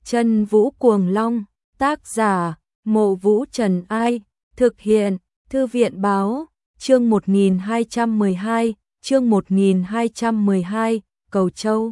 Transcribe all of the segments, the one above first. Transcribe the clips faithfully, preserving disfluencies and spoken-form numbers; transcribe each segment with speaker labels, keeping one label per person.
Speaker 1: Chân Vũ Cuồng Long, tác giả, Mộ Vũ Trần Ai, thực hiện, Thư viện Báo, chương một nghìn hai trăm mười hai, chương một nghìn hai trăm mười hai, Cầu Châu.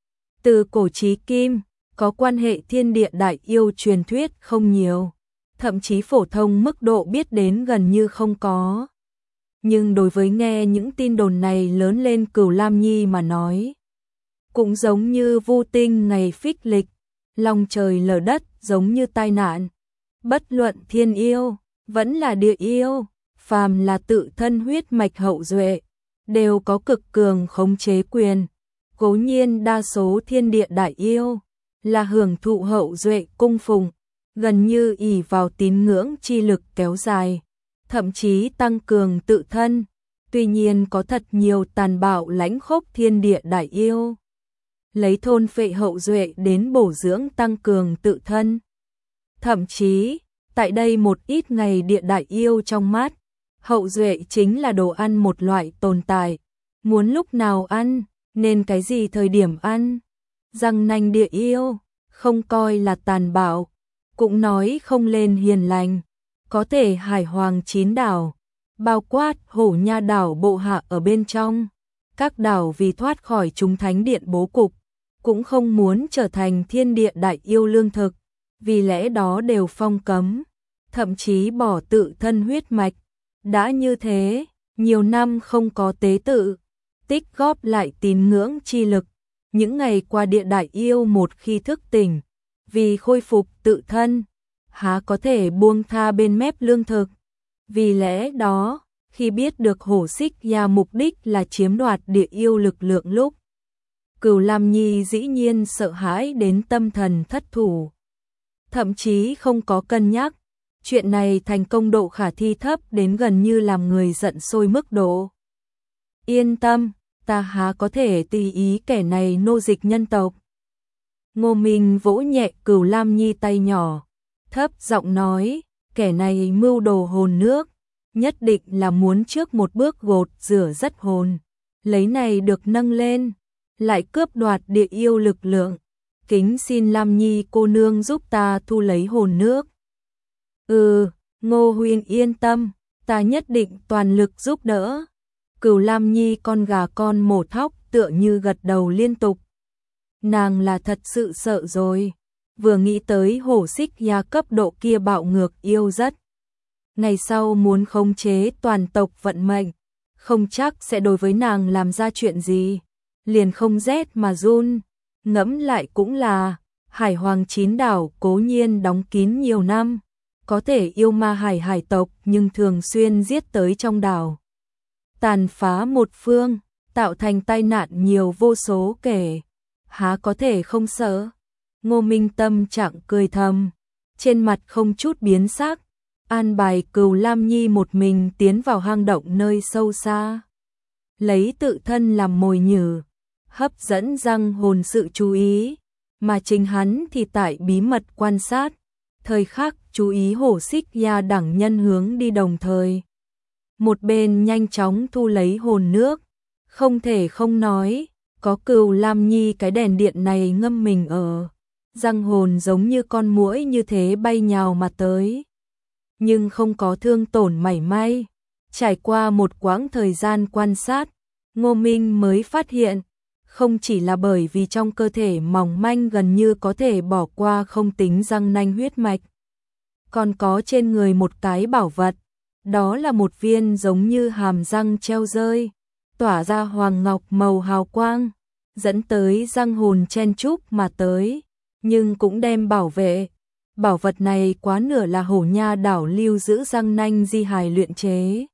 Speaker 1: Từ cổ chí kim, có quan hệ thiên địa đại yêu truyền thuyết không nhiều, thậm chí phổ thông mức độ biết đến gần như không có. Nhưng đối với nghe những tin đồn này lớn lên Cửu Lam Nhi mà nói, cũng giống như vu tinh ngày phích lịch, lòng trời lở đất giống như tai nạn. Bất luận thiên yêu, vẫn là địa yêu, phàm là tự thân huyết mạch hậu duệ, đều có cực cường khống chế quyền. Cố nhiên đa số thiên địa đại yêu là hưởng thụ hậu duệ cung phụng, gần như ỷ vào tín ngưỡng chi lực kéo dài, thậm chí tăng cường tự thân. Tuy nhiên có thật nhiều tàn bạo lãnh khốc thiên địa đại yêu, lấy thôn phệ hậu duệ đến bổ dưỡng tăng cường tự thân. Thậm chí, tại đây một ít ngày địa đại yêu trong mắt, hậu duệ chính là đồ ăn một loại tồn tại, muốn lúc nào ăn, nên cái gì thời điểm ăn. Răng nanh địa yêu, không coi là tàn bạo, cũng nói không lên hiền lành, có thể hải hoàng chín đảo, bao quát Hổ Nha đảo bộ hạ ở bên trong. Các đảo vì thoát khỏi chúng thánh điện bố cục, cũng không muốn trở thành thiên địa đại yêu lương thực, vì lẽ đó đều phong cấm, thậm chí bỏ tự thân huyết mạch. Đã như thế, nhiều năm không có tế tự, tích góp lại tín ngưỡng chi lực. Những ngày qua địa đại yêu một khi thức tỉnh, vì khôi phục tự thân, há có thể buông tha bên mép lương thực. Vì lẽ đó, khi biết được Hổ Xích Ya mục đích là chiếm đoạt địa yêu lực lượng lúc, Cửu Lam Nhi dĩ nhiên sợ hãi đến tâm thần thất thủ. Thậm chí không có cân nhắc, chuyện này thành công độ khả thi thấp đến gần như làm người giận sôi mức độ. Yên tâm, ta há có thể tùy ý kẻ này nô dịch nhân tộc. Ngô Minh vỗ nhẹ Cửu Lam Nhi tay nhỏ, thấp giọng nói, kẻ này mưu đồ hồn nước, nhất định là muốn trước một bước gột rửa rất hồn, lấy này được nâng lên, lại cướp đoạt địa yêu lực lượng. Kính xin Lam Nhi cô nương giúp ta thu lấy hồn nước. Ừ, Ngô huynh yên tâm, ta nhất định toàn lực giúp đỡ. Cửu Lam Nhi con gà con mổ thóc tựa như gật đầu liên tục. Nàng là thật sự sợ rồi, vừa nghĩ tới Hổ Xích Ya cấp độ kia bạo ngược yêu rất. Ngày sau muốn khống chế toàn tộc vận mệnh, không chắc sẽ đối với nàng làm ra chuyện gì, liền không rét mà run. Ngẫm lại cũng là, Hải Hoàng chín đảo cố nhiên đóng kín nhiều năm, có thể yêu ma hải hải tộc nhưng thường xuyên giết tới trong đảo, tàn phá một phương, tạo thành tai nạn nhiều vô số kể, há có thể không sợ. Ngô Minh tâm trạng cười thầm, trên mặt không chút biến sắc, an bài Cửu Lam Nhi một mình tiến vào hang động nơi sâu xa, lấy tự thân làm mồi nhử, hấp dẫn răng hồn sự chú ý, mà chính hắn thì tại bí mật quan sát, thời khắc chú ý Hổ Xích Ya đẳng nhân hướng đi, đồng thời một bên nhanh chóng thu lấy hồn nước. Không thể không nói, có Cửu Lam Nhi cái đèn điện này ngâm mình ở, răng hồn giống như con muỗi như thế bay nhào mà tới, nhưng không có thương tổn mảy may. Trải qua một quãng thời gian quan sát, Ngô Minh mới phát hiện, không chỉ là bởi vì trong cơ thể mỏng manh gần như có thể bỏ qua không tính răng nanh huyết mạch, còn có trên người một cái bảo vật, đó là một viên giống như hàm răng treo rơi, tỏa ra hoàng ngọc màu hào quang, dẫn tới răng hồn chen chúc mà tới, nhưng cũng đem bảo vệ. Bảo vật này quá nửa là Hổ Nha đảo lưu giữ răng nanh di hài luyện chế.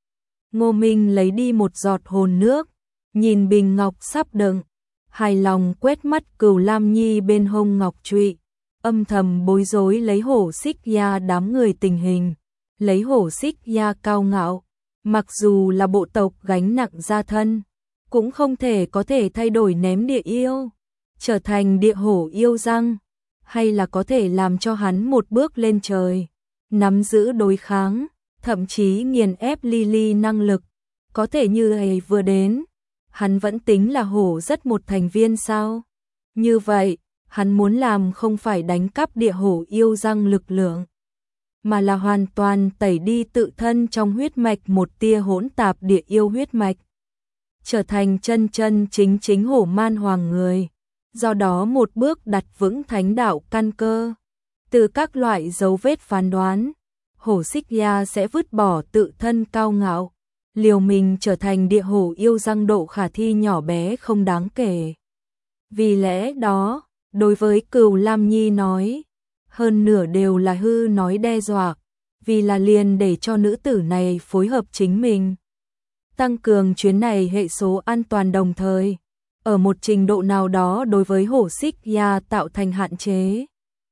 Speaker 1: Ngô Minh lấy đi một giọt hồn nước, nhìn bình ngọc sắp đựng, hài lòng quét mắt Cửu Lam Nhi bên hông ngọc trụy, âm thầm bối rối lấy Hổ Xích Ya đám người tình hình. Lấy Hổ Xích Ya cao ngạo, mặc dù là bộ tộc gánh nặng gia thân, cũng không thể có thể thay đổi ném địa yêu, trở thành địa hổ yêu răng, hay là có thể làm cho hắn một bước lên trời, nắm giữ đối kháng, thậm chí nghiền ép Lily năng lực. Có thể như ấy vừa đến, hắn vẫn tính là hổ rất một thành viên sao? Như vậy, hắn muốn làm không phải đánh cắp địa hổ yêu răng lực lượng, mà là hoàn toàn tẩy đi tự thân trong huyết mạch một tia hỗn tạp địa yêu huyết mạch, trở thành chân chân chính chính hổ man hoàng người, do đó một bước đặt vững thánh đạo căn cơ. Từ các loại dấu vết phán đoán, hổ xích ya sẽ vứt bỏ tự thân cao ngạo, liều mình trở thành địa hổ yêu răng độ khả thi nhỏ bé không đáng kể. Vì lẽ đó, đối với Cửu Lam Nhi nói, hơn nửa đều là hư nói đe dọa, vì là liền để cho nữ tử này phối hợp chính mình. Tăng cường chuyến này hệ số an toàn đồng thời, ở một trình độ nào đó đối với hổ xích ya tạo thành hạn chế.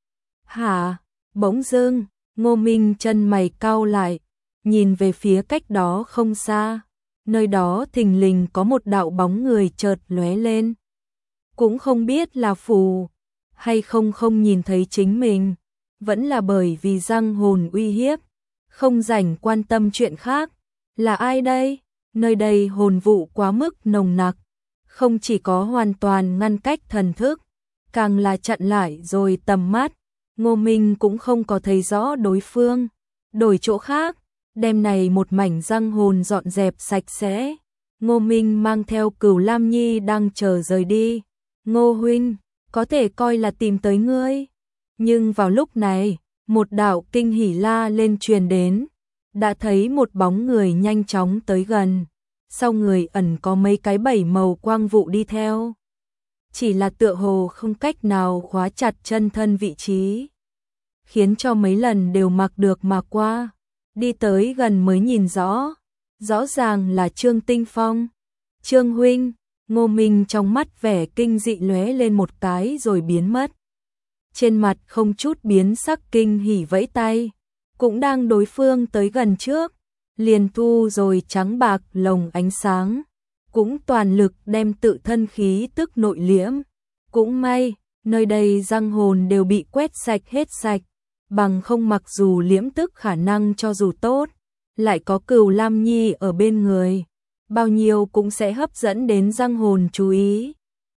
Speaker 1: Hả? Bỗng dưng, Ngô Minh chân mày cau lại, nhìn về phía cách đó không xa, nơi đó thình lình có một đạo bóng người chợt lóe lên. Cũng không biết là phù hay không không nhìn thấy chính mình, vẫn là bởi vì răng hồn uy hiếp, không rảnh quan tâm chuyện khác. Là ai đây? Nơi đây hồn vụ quá mức nồng nặc, không chỉ có hoàn toàn ngăn cách thần thức, càng là chặn lại rồi tầm mắt. Ngô Minh cũng không có thấy rõ đối phương, đổi chỗ khác, đêm này một mảnh răng hồn dọn dẹp sạch sẽ. Ngô Minh mang theo Cửu Lam Nhi đang chờ rời đi. Ngô huynh, có thể coi là tìm tới ngươi. Nhưng vào lúc này, một đạo kinh hỉ la lên truyền đến, đã thấy một bóng người nhanh chóng tới gần, sau người ẩn có mấy cái bảy màu quang vụ đi theo. Chỉ là tựa hồ không cách nào khóa chặt chân thân vị trí, khiến cho mấy lần đều mặc được mà qua, đi tới gần mới nhìn rõ, rõ ràng là Trương Tinh Phong. Trương huynh, Ngô Minh trong mắt vẻ kinh dị lóe lên một cái rồi biến mất. Trên mặt không chút biến sắc kinh hỉ vẫy tay, cũng đang đối phương tới gần trước, liền thu rồi trắng bạc lồng ánh sáng, cũng toàn lực đem tự thân khí tức nội liễm. Cũng may, nơi đây răng hồn đều bị quét sạch hết sạch, bằng không mặc dù liễm tức khả năng cho dù tốt, lại có Cửu Lam Nhi ở bên người, bao nhiêu cũng sẽ hấp dẫn đến răng hồn chú ý.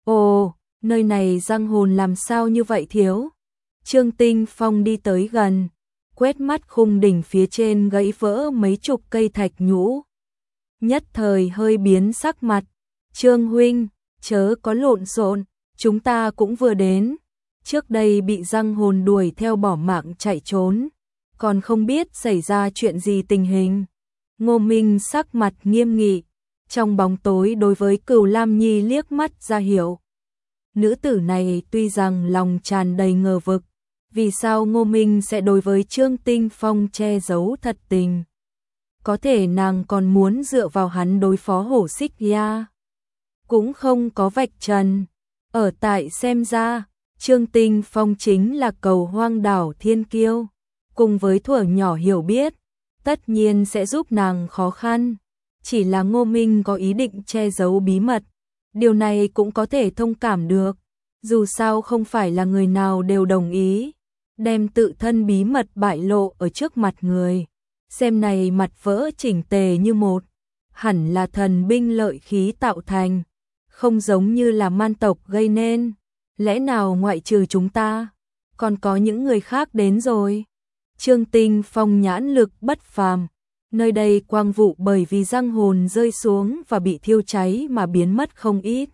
Speaker 1: Ồ, nơi này răng hồn làm sao như vậy thiếu? Trương Tinh Phong đi tới gần, quét mắt khung đỉnh phía trên gãy vỡ mấy chục cây thạch nhũ. Nhất thời hơi biến sắc mặt. Trương huynh, chớ có lộn xộn, chúng ta cũng vừa đến. Trước đây bị răng hồn đuổi theo bỏ mạng chạy trốn, còn không biết xảy ra chuyện gì tình hình. Ngô Minh sắc mặt nghiêm nghị, trong bóng tối đối với Cửu Lam Nhi liếc mắt ra hiểu. Nữ tử này tuy rằng lòng tràn đầy ngờ vực, vì sao Ngô Minh sẽ đối với Trương Tinh Phong che giấu thật tình. Có thể nàng còn muốn dựa vào hắn đối phó hổ xích ya. Cũng không có vạch trần. Ở tại xem ra, Trương Tinh Phong chính là cầu hoang đảo thiên kiêu. Cùng với thuở nhỏ hiểu biết, tất nhiên sẽ giúp nàng khó khăn. Chỉ là Ngô Minh có ý định che giấu bí mật. Điều này cũng có thể thông cảm được. Dù sao không phải là người nào đều đồng ý đem tự thân bí mật bại lộ ở trước mặt người. Xem này mặt vỡ chỉnh tề như một, hẳn là thần binh lợi khí tạo thành, không giống như là man tộc gây nên. Lẽ nào ngoại trừ chúng ta, còn có những người khác đến rồi? Trương Tinh Phong nhãn lực bất phàm, nơi đây quang vụ bởi vì răng hồn rơi xuống và bị thiêu cháy mà biến mất không ít.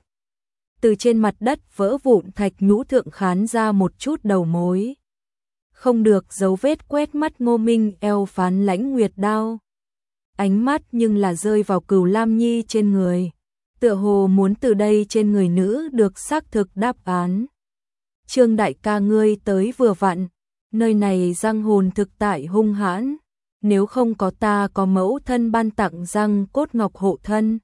Speaker 1: Từ trên mặt đất vỡ vụn thạch nhũ thượng khán ra một chút đầu mối. Không được dấu vết quét mắt Ngô Minh eo phán lãnh nguyệt đao. Ánh mắt nhưng là rơi vào Cửu Lam Nhi trên người, tựa hồ muốn từ đây trên người nữ được xác thực đáp án. Trương đại ca ngươi tới vừa vặn, nơi này răng hồn thực tại hung hãn, nếu không có ta có mẫu thân ban tặng răng cốt ngọc hộ thân,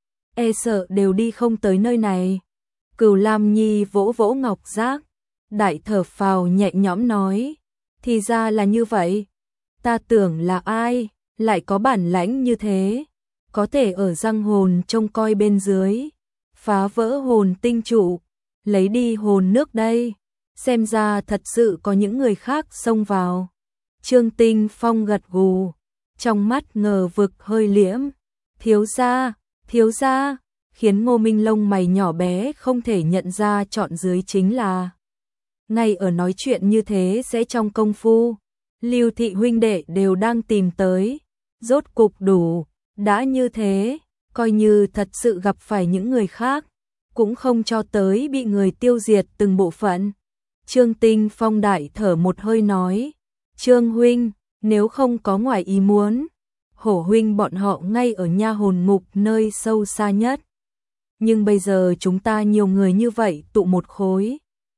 Speaker 1: e sợ đều đi không tới nơi này. Cửu Lam Nhi vỗ vỗ ngọc giác, đại thở phào nhẹ nhõm nói, thì ra là như vậy, ta tưởng là ai, lại có bản lãnh như thế, có thể ở răng hồn trông coi bên dưới, phá vỡ hồn tinh trụ, lấy đi hồn nước đây, xem ra thật sự có những người khác xông vào. Trương Tinh Phong gật gù, trong mắt ngờ vực hơi liễm, thiếu gia, thiếu gia, khiến Ngô Minh lông mày nhỏ bé không thể nhận ra chọn dưới chính là ngay ở nói chuyện như thế sẽ trong công phu, Lưu thị huynh đệ đều đang tìm tới, rốt cục đủ, đã như thế, coi như thật sự gặp phải những người khác, cũng không cho tới bị người tiêu diệt từng bộ phận. Trương Tinh Phong đại thở một hơi nói, Trương huynh, nếu không có ngoài ý muốn, Hổ huynh bọn họ ngay ở nha hồn ngục nơi sâu xa nhất. Nhưng bây giờ chúng ta nhiều người như vậy tụ một khối.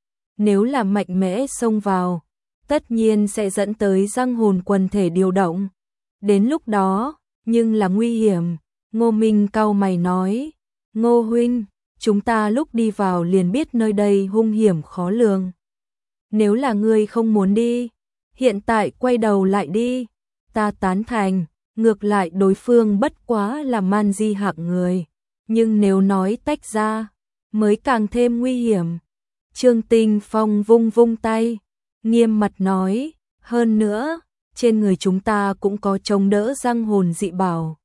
Speaker 1: Nếu là mạnh mẽ xông vào, tất nhiên sẽ dẫn tới giang hồn quần thể điều động. Đến lúc đó, nhưng là nguy hiểm. Ngô Minh cau mày nói, Ngô huynh, chúng ta lúc đi vào liền biết nơi đây hung hiểm khó lường. Nếu là ngươi không muốn đi, hiện tại quay đầu lại đi, ta tán thành, ngược lại đối phương bất quá là man di hạng người. Nhưng nếu nói tách ra, mới càng thêm nguy hiểm. Trương Tinh Phong vung vung tay, nghiêm mặt nói, hơn nữa, trên người chúng ta cũng có chống đỡ răng hồn dị bảo.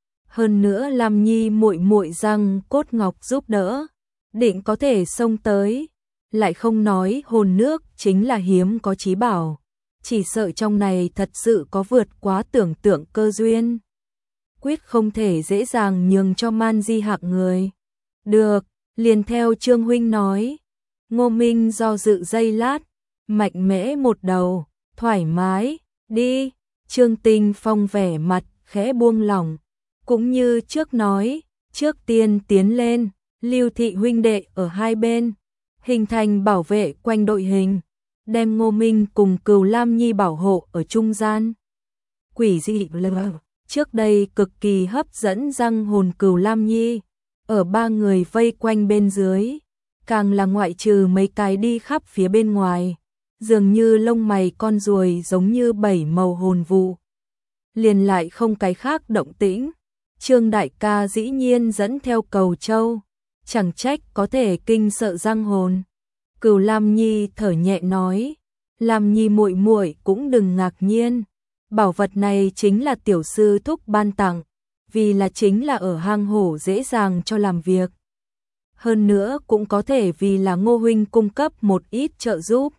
Speaker 1: Hơn nữa Lam Nhi muội muội răng cốt ngọc giúp đỡ, định có thể xông tới, lại không nói hồn nước chính là hiếm có chí bảo, chỉ sợ trong này thật sự có vượt quá tưởng tượng cơ duyên. Quyết không thể dễ dàng nhường cho man di hạng người. Được, liền theo Trương huynh nói. Ngô Minh do dự giây lát, mạnh mẽ một đầu, thoải mái, đi. Trương Tinh Phong vẻ mặt khẽ buông lỏng, cũng như trước nói, trước tiên tiến lên, Lưu thị huynh đệ ở hai bên, hình thành bảo vệ quanh đội hình, đem Ngô Minh cùng Cửu Lam Nhi bảo hộ ở trung gian. Quỷ dị lờ, trước đây cực kỳ hấp dẫn răng hồn Cửu Lam Nhi, ở ba người vây quanh bên dưới, càng là ngoại trừ mấy cái đi khắp phía bên ngoài, dường như lông mày con ruồi giống như bảy màu hồn vụ. Liền lại không cái khác động tĩnh. Trương đại ca dĩ nhiên dẫn theo Cầu Châu, chẳng trách có thể kinh sợ răng hồn. Cửu Lam Nhi thở nhẹ nói, Lam Nhi muội muội cũng đừng ngạc nhiên, bảo vật này chính là tiểu sư thúc ban tặng, vì là chính là ở hang hổ dễ dàng cho làm việc. Hơn nữa cũng có thể vì là Ngô huynh cung cấp một ít trợ giúp.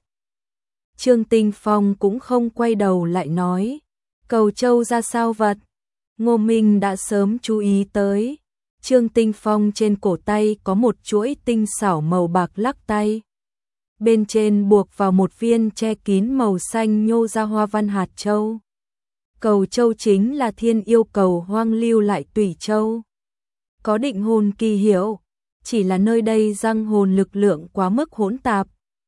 Speaker 1: Trương Tinh Phong cũng không quay đầu lại nói, Cầu Châu ra sao vật? Ngô Minh đã sớm chú ý tới, Trương Tinh Phong trên cổ tay có một chuỗi tinh xảo màu bạc lắc tay. Bên trên buộc vào một viên che kín màu xanh nhô ra hoa văn hạt châu. Cầu Châu chính là thiên yêu cầu hoang lưu lại tùy châu. Có định hồn kỳ hiệu, chỉ là nơi đây răng hồn lực lượng quá mức hỗn tạp.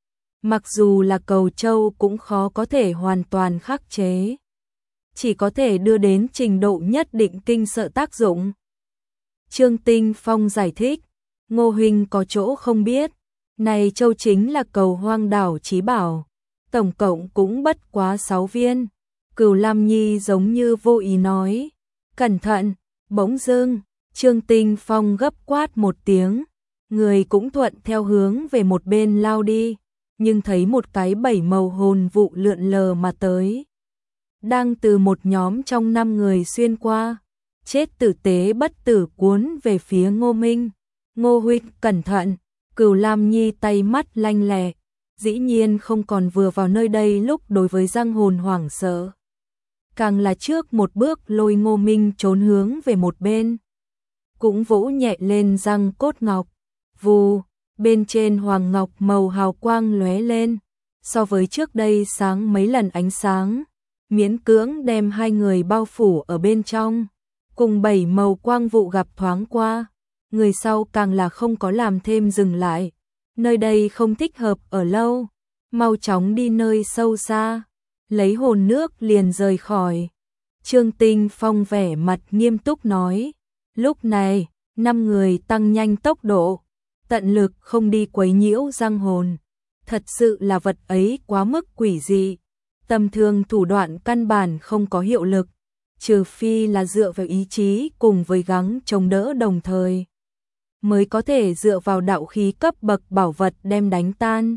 Speaker 1: Mặc dù là Cầu Châu cũng khó có thể hoàn toàn khắc chế, chỉ có thể đưa đến trình độ nhất định kinh sợ tác dụng. Trương Tinh Phong giải thích, Ngô huynh có chỗ không biết, này châu chính là cầu hoang đảo chí bảo, tổng cộng cũng bất quá sáu viên. Cửu Lam Nhi giống như vô ý nói, cẩn thận. Bỗng dưng, Trương Tinh Phong gấp quát một tiếng, người cũng thuận theo hướng về một bên lao đi, nhưng thấy một cái bảy màu hồn vụ lượn lờ mà tới, đang từ một nhóm trong năm người xuyên qua, chết tử tế bất tử cuốn về phía Ngô Minh. Ngô huynh cẩn thận. Cửu Lam Nhi tay mắt lanh lẹ, dĩ nhiên không còn vừa vào nơi đây lúc đối với răng hồn hoảng sợ, càng là trước một bước lôi Ngô Minh trốn hướng về một bên, cũng vỗ nhẹ lên răng cốt ngọc, vù, bên trên hoàng ngọc màu hào quang lóe lên, so với trước đây sáng mấy lần ánh sáng, miễn cưỡng đem hai người bao phủ ở bên trong, cùng bảy màu quang vụ gặp thoáng qua. Người sau càng là không có làm thêm dừng lại, nơi đây không thích hợp ở lâu, mau chóng đi nơi sâu xa, lấy hồn nước liền rời khỏi. Trương Tinh Phong vẻ mặt nghiêm túc nói, lúc này, năm người tăng nhanh tốc độ, tận lực không đi quấy nhiễu răng hồn, thật sự là vật ấy quá mức quỷ dị, tầm thường thủ đoạn căn bản không có hiệu lực, trừ phi là dựa vào ý chí cùng với gắng chống đỡ đồng thời, mới có thể dựa vào đạo khí cấp bậc bảo vật đem đánh tan.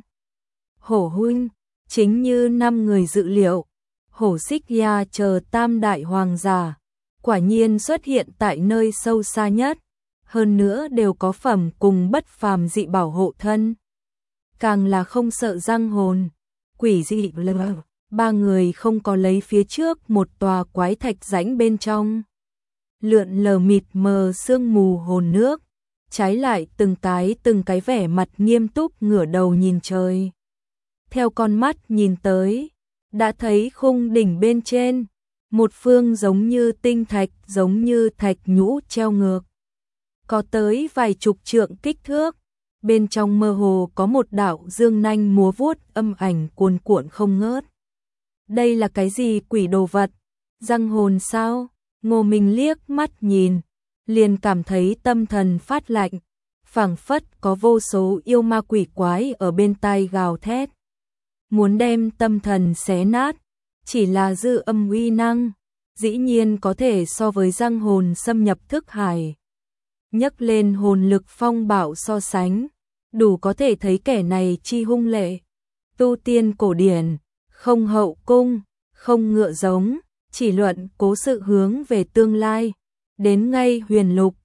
Speaker 1: Hổ huynh, chính như năm người dự liệu, Hổ Xích Ya chờ tam đại hoàng giả, quả nhiên xuất hiện tại nơi sâu xa nhất, hơn nữa đều có phẩm cùng bất phàm dị bảo hộ thân. càng là không sợ răng hồn. Quỷ dị lờ, ba người không có lấy phía trước một tòa quái thạch rãnh bên trong. Lượn lờ mịt mờ sương mù hồn nước, trái lại từng cái từng cái vẻ mặt nghiêm túc ngửa đầu nhìn trời. Theo con mắt nhìn tới, đã thấy khung đỉnh bên trên, một phương giống như tinh thạch, giống như thạch nhũ treo ngược. Có tới vài chục trượng kích thước, bên trong mơ hồ có một đạo dương nanh múa vuốt âm ảnh cuồn cuộn không ngớt. Đây là cái gì quỷ đồ vật? Răng hồn sao? Ngô Minh liếc mắt nhìn, liền cảm thấy tâm thần phát lạnh, phảng phất có vô số yêu ma quỷ quái ở bên tai gào thét. Muốn đem tâm thần xé nát, chỉ là dư âm uy năng, dĩ nhiên có thể so với răng hồn xâm nhập thức hải. Nhấc lên hồn lực phong bạo so sánh, đủ có thể thấy kẻ này chi hung lệ. Tu tiên cổ điển, không hậu cung, không ngựa giống, chỉ luận cố sự hướng về tương lai, đến ngay huyền lục,